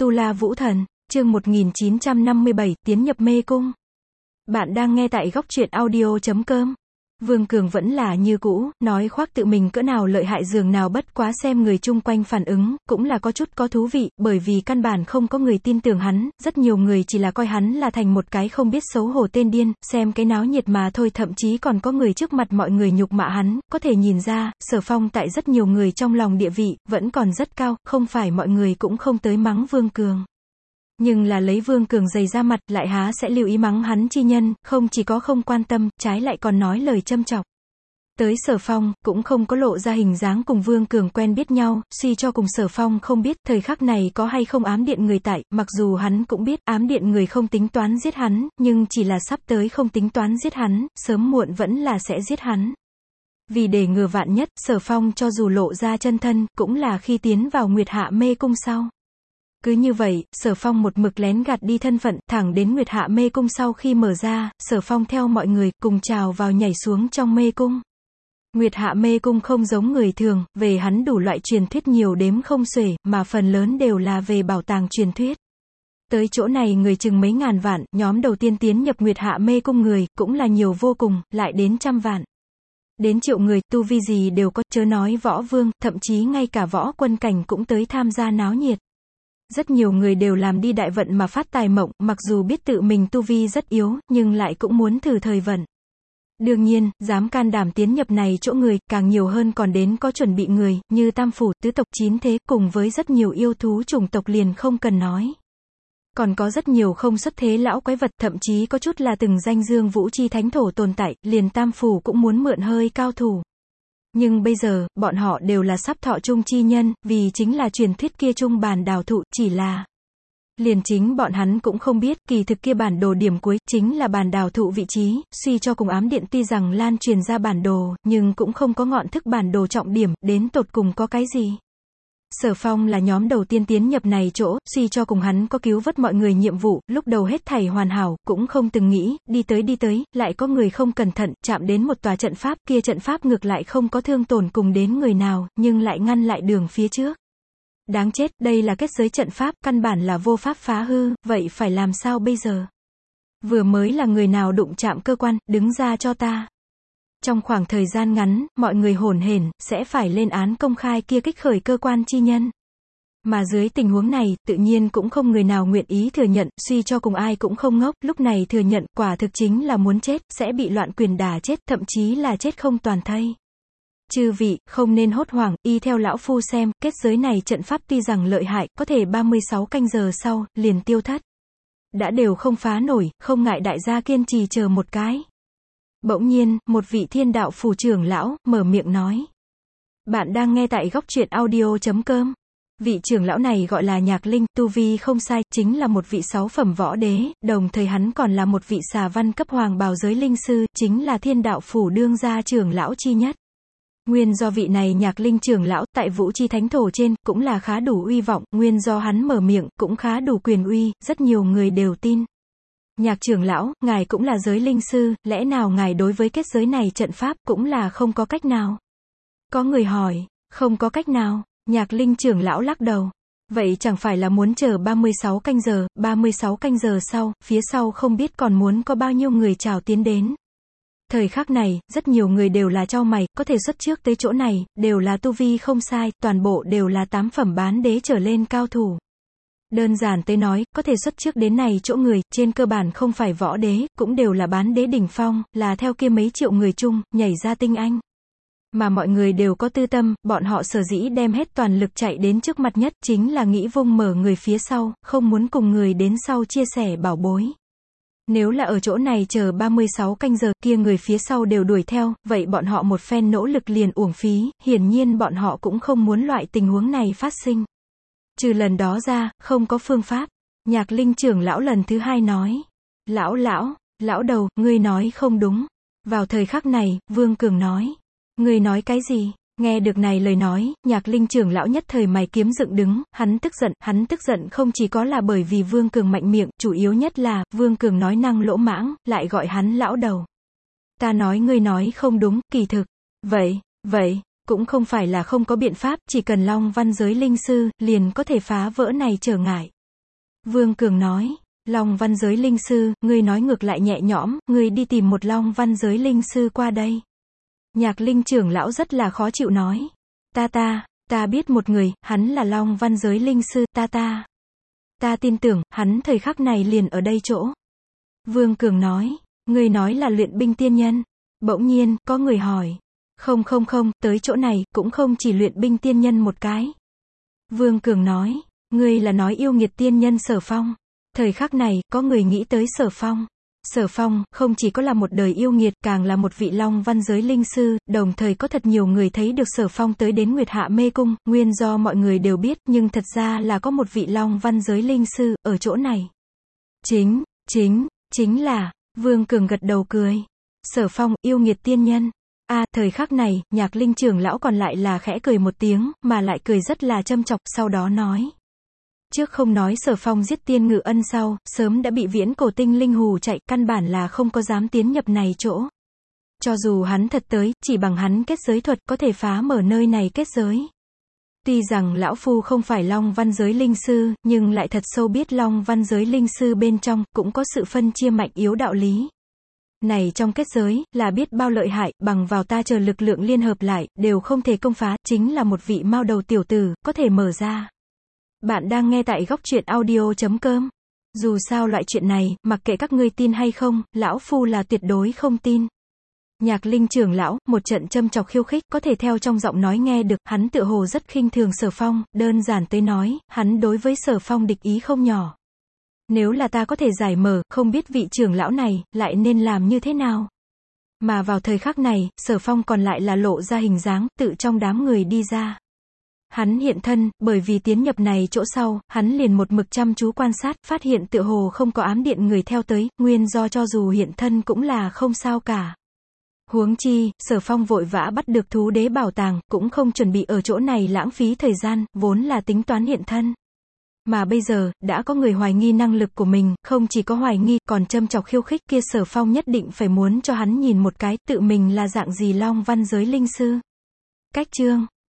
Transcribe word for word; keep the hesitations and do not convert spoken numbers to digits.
Tu La Vũ Thần, chương một nghìn chín trăm năm mươi bảy, tiến nhập mê cung. Bạn đang nghe tại góc truyện audio chấm com. Vương Cường vẫn là như cũ, nói khoác tự mình cỡ nào lợi hại dường nào, bất quá xem người chung quanh phản ứng, cũng là có chút có thú vị, bởi vì căn bản không có người tin tưởng hắn, rất nhiều người chỉ là coi hắn là thành một cái không biết xấu hổ tên điên, xem cái náo nhiệt mà thôi, thậm chí còn có người trước mặt mọi người nhục mạ hắn, có thể nhìn ra, Sở Phong tại rất nhiều người trong lòng địa vị, vẫn còn rất cao, không phải mọi người cũng không tới mắng Vương Cường. Nhưng là lấy Vương Cường dày ra mặt, lại há sẽ lưu ý mắng hắn chi nhân, không chỉ có không quan tâm, trái lại còn nói lời châm chọc. Tới Sở Phong, cũng không có lộ ra hình dáng cùng Vương Cường quen biết nhau, suy cho cùng Sở Phong không biết, thời khắc này có hay không ám điện người tại, mặc dù hắn cũng biết, ám điện người không tính toán giết hắn, nhưng chỉ là sắp tới không tính toán giết hắn, sớm muộn vẫn là sẽ giết hắn. Vì để ngừa vạn nhất, Sở Phong cho dù lộ ra chân thân, cũng là khi tiến vào Nguyệt Hạ mê cung sau. Cứ như vậy, Sở Phong một mực lén gạt đi thân phận, thẳng đến Nguyệt Hạ mê cung sau khi mở ra, Sở Phong theo mọi người, cùng trào vào nhảy xuống trong mê cung. Nguyệt Hạ mê cung không giống người thường, về hắn đủ loại truyền thuyết nhiều đếm không xuể, mà phần lớn đều là về bảo tàng truyền thuyết. Tới chỗ này người chừng mấy ngàn vạn, nhóm đầu tiên tiến nhập Nguyệt Hạ mê cung người, cũng là nhiều vô cùng, lại đến trăm vạn. Đến triệu người, tu vi gì đều có, chớ nói võ vương, thậm chí ngay cả võ quân cảnh cũng tới tham gia náo nhiệt. Rất nhiều người đều làm đi đại vận mà phát tài mộng, mặc dù biết tự mình tu vi rất yếu, nhưng lại cũng muốn thử thời vận. Đương nhiên, dám can đảm tiến nhập này chỗ người, càng nhiều hơn còn đến có chuẩn bị người, như tam phủ, tứ tộc, chín thế, cùng với rất nhiều yêu thú chủng tộc liền không cần nói. Còn có rất nhiều không xuất thế lão quái vật, thậm chí có chút là từng danh dương vũ chi thánh thổ tồn tại, liền tam phủ cũng muốn mượn hơi cao thủ. Nhưng bây giờ, bọn họ đều là sắp thọ chung chi nhân, vì chính là truyền thuyết kia chung bản đào thụ, chỉ là liền chính bọn hắn cũng không biết, kỳ thực kia bản đồ điểm cuối, chính là bản đào thụ vị trí, suy cho cùng ám điện tuy rằng lan truyền ra bản đồ, nhưng cũng không có ngọn thức bản đồ trọng điểm, đến tột cùng có cái gì. Sở Phong là nhóm đầu tiên tiến nhập này chỗ, suy cho cùng hắn có cứu vớt mọi người nhiệm vụ, lúc đầu hết thảy hoàn hảo, cũng không từng nghĩ, đi tới đi tới, lại có người không cẩn thận, chạm đến một tòa trận pháp, kia trận pháp ngược lại không có thương tổn cùng đến người nào, nhưng lại ngăn lại đường phía trước. Đáng chết, đây là kết giới trận pháp, căn bản là vô pháp phá hư, vậy phải làm sao bây giờ? Vừa mới là người nào đụng chạm cơ quan, đứng ra cho ta. Trong khoảng thời gian ngắn, mọi người hỗn hển, sẽ phải lên án công khai kia kích khởi cơ quan chi nhân. Mà dưới tình huống này, tự nhiên cũng không người nào nguyện ý thừa nhận, suy cho cùng ai cũng không ngốc, lúc này thừa nhận, quả thực chính là muốn chết, sẽ bị loạn quyền đả chết, thậm chí là chết không toàn thây. Chư vị, không nên hốt hoảng, y theo lão phu xem, kết giới này trận pháp tuy rằng lợi hại, có thể ba mươi sáu canh giờ sau, liền tiêu thất. Đã đều không phá nổi, không ngại đại gia kiên trì chờ một cái. Bỗng nhiên, một vị thiên đạo phủ trưởng lão, mở miệng nói. Bạn đang nghe tại góc truyện audio chấm com. Vị trưởng lão này gọi là Nhạc Linh, tu vi không sai, chính là một vị sáu phẩm võ đế, đồng thời hắn còn là một vị xà văn cấp hoàng bào giới linh sư, chính là thiên đạo phủ đương gia trưởng lão chi nhất. Nguyên do vị này Nhạc Linh trưởng lão, tại vũ chi thánh thổ trên, cũng là khá đủ uy vọng, nguyên do hắn mở miệng, cũng khá đủ quyền uy, rất nhiều người đều tin. Nhạc trưởng lão, ngài cũng là giới linh sư, lẽ nào ngài đối với kết giới này trận pháp, cũng là không có cách nào? Có người hỏi, không có cách nào, Nhạc Linh trưởng lão lắc đầu. Vậy chẳng phải là muốn chờ ba mươi sáu canh giờ, ba mươi sáu canh giờ sau, phía sau không biết còn muốn có bao nhiêu người chào tiến đến. Thời khắc này, rất nhiều người đều là chau mày, có thể xuất trước tới chỗ này, đều là tu vi không sai, toàn bộ đều là tám phẩm bán đế trở lên cao thủ. Đơn giản tới nói, có thể xuất trước đến này chỗ người, trên cơ bản không phải võ đế, cũng đều là bán đế đỉnh phong, là theo kia mấy triệu người chung, nhảy ra tinh anh. Mà mọi người đều có tư tâm, bọn họ sở dĩ đem hết toàn lực chạy đến trước mặt nhất, chính là nghĩ vung mở người phía sau, không muốn cùng người đến sau chia sẻ bảo bối. Nếu là ở chỗ này chờ ba mươi sáu canh giờ, kia người phía sau đều đuổi theo, vậy bọn họ một phen nỗ lực liền uổng phí, hiển nhiên bọn họ cũng không muốn loại tình huống này phát sinh. Trừ lần đó ra, không có phương pháp. Nhạc Linh trưởng lão lần thứ hai nói. Lão lão, lão đầu, ngươi nói không đúng. Vào thời khắc này, Vương Cường nói. Ngươi nói cái gì? Nghe được này lời nói, Nhạc Linh trưởng lão nhất thời mày kiếm dựng đứng, hắn tức giận, hắn tức giận không chỉ có là bởi vì Vương Cường mạnh miệng, chủ yếu nhất là, Vương Cường nói năng lỗ mãng, lại gọi hắn lão đầu. Ta nói ngươi nói không đúng, kỳ thực. Vậy, vậy. Cũng không phải là không có biện pháp, chỉ cần Long Văn giới linh sư, liền có thể phá vỡ này trở ngại. Vương Cường nói, Long Văn Giới Linh Sư, ngươi nói ngược lại nhẹ nhõm, ngươi đi tìm một Long Văn Giới Linh Sư qua đây. Nhạc Linh trưởng lão rất là khó chịu nói, ta ta, ta biết một người, hắn là Long Văn Giới Linh Sư, ta ta. Ta tin tưởng, hắn thời khắc này liền ở đây chỗ. Vương Cường nói, ngươi nói là luyện binh tiên nhân. Bỗng nhiên, có người hỏi, không không không, tới chỗ này, cũng không chỉ luyện binh tiên nhân một cái. Vương Cường nói, ngươi là nói yêu nghiệt tiên nhân Sở Phong. Thời khắc này, có người nghĩ tới Sở Phong. Sở Phong, không chỉ có là một đời yêu nghiệt, càng là một vị Long Văn Giới Linh Sư, đồng thời có thật nhiều người thấy được Sở Phong tới đến Nguyệt Hạ Mê Cung, nguyên do mọi người đều biết, nhưng thật ra là có một vị Long Văn Giới Linh Sư, ở chỗ này. Chính, chính, chính là, Vương Cường gật đầu cười. Sở Phong, yêu nghiệt tiên nhân. A, à, thời khắc này, Nhạc Linh trưởng lão còn lại là khẽ cười một tiếng, mà lại cười rất là châm chọc, sau đó nói. Trước không nói Sở Phong giết Tiên Ngự Ân sau, sớm đã bị viễn cổ tinh linh hù chạy, căn bản là không có dám tiến nhập này chỗ. Cho dù hắn thật tới, chỉ bằng hắn kết giới thuật có thể phá mở nơi này kết giới. Tuy rằng lão phu không phải Long Văn Giới Linh Sư, nhưng lại thật sâu biết Long Văn Giới Linh Sư bên trong, cũng có sự phân chia mạnh yếu đạo lý. Này trong kết giới, là biết bao lợi hại, bằng vào ta chờ lực lượng liên hợp lại, đều không thể công phá, chính là một vị mao đầu tiểu tử, có thể mở ra. Bạn đang nghe tại góc truyện audio chấm com. Dù sao loại chuyện này, mặc kệ các ngươi tin hay không, lão phu là tuyệt đối không tin. Nhạc Linh trưởng lão, một trận châm chọc khiêu khích, có thể theo trong giọng nói nghe được, hắn tựa hồ rất khinh thường Sở Phong, đơn giản tới nói, hắn đối với Sở Phong địch ý không nhỏ. Nếu là ta có thể giải mở, không biết vị trưởng lão này, lại nên làm như thế nào. Mà vào thời khắc này, Sở Phong còn lại là lộ ra hình dáng, tự trong đám người đi ra. Hắn hiện thân, bởi vì tiến nhập này chỗ sau, hắn liền một mực chăm chú quan sát, phát hiện tựa hồ không có ám điện người theo tới, nguyên do cho dù hiện thân cũng là không sao cả. Huống chi, Sở Phong vội vã bắt được thú đế bảo tàng, cũng không chuẩn bị ở chỗ này lãng phí thời gian, vốn là tính toán hiện thân. Mà bây giờ, đã có người hoài nghi năng lực của mình, không chỉ có hoài nghi, còn châm chọc khiêu khích kia Sở Phong nhất định phải muốn cho hắn nhìn một cái, tự mình là dạng gì Long Văn Giới Linh Sư. Cách chương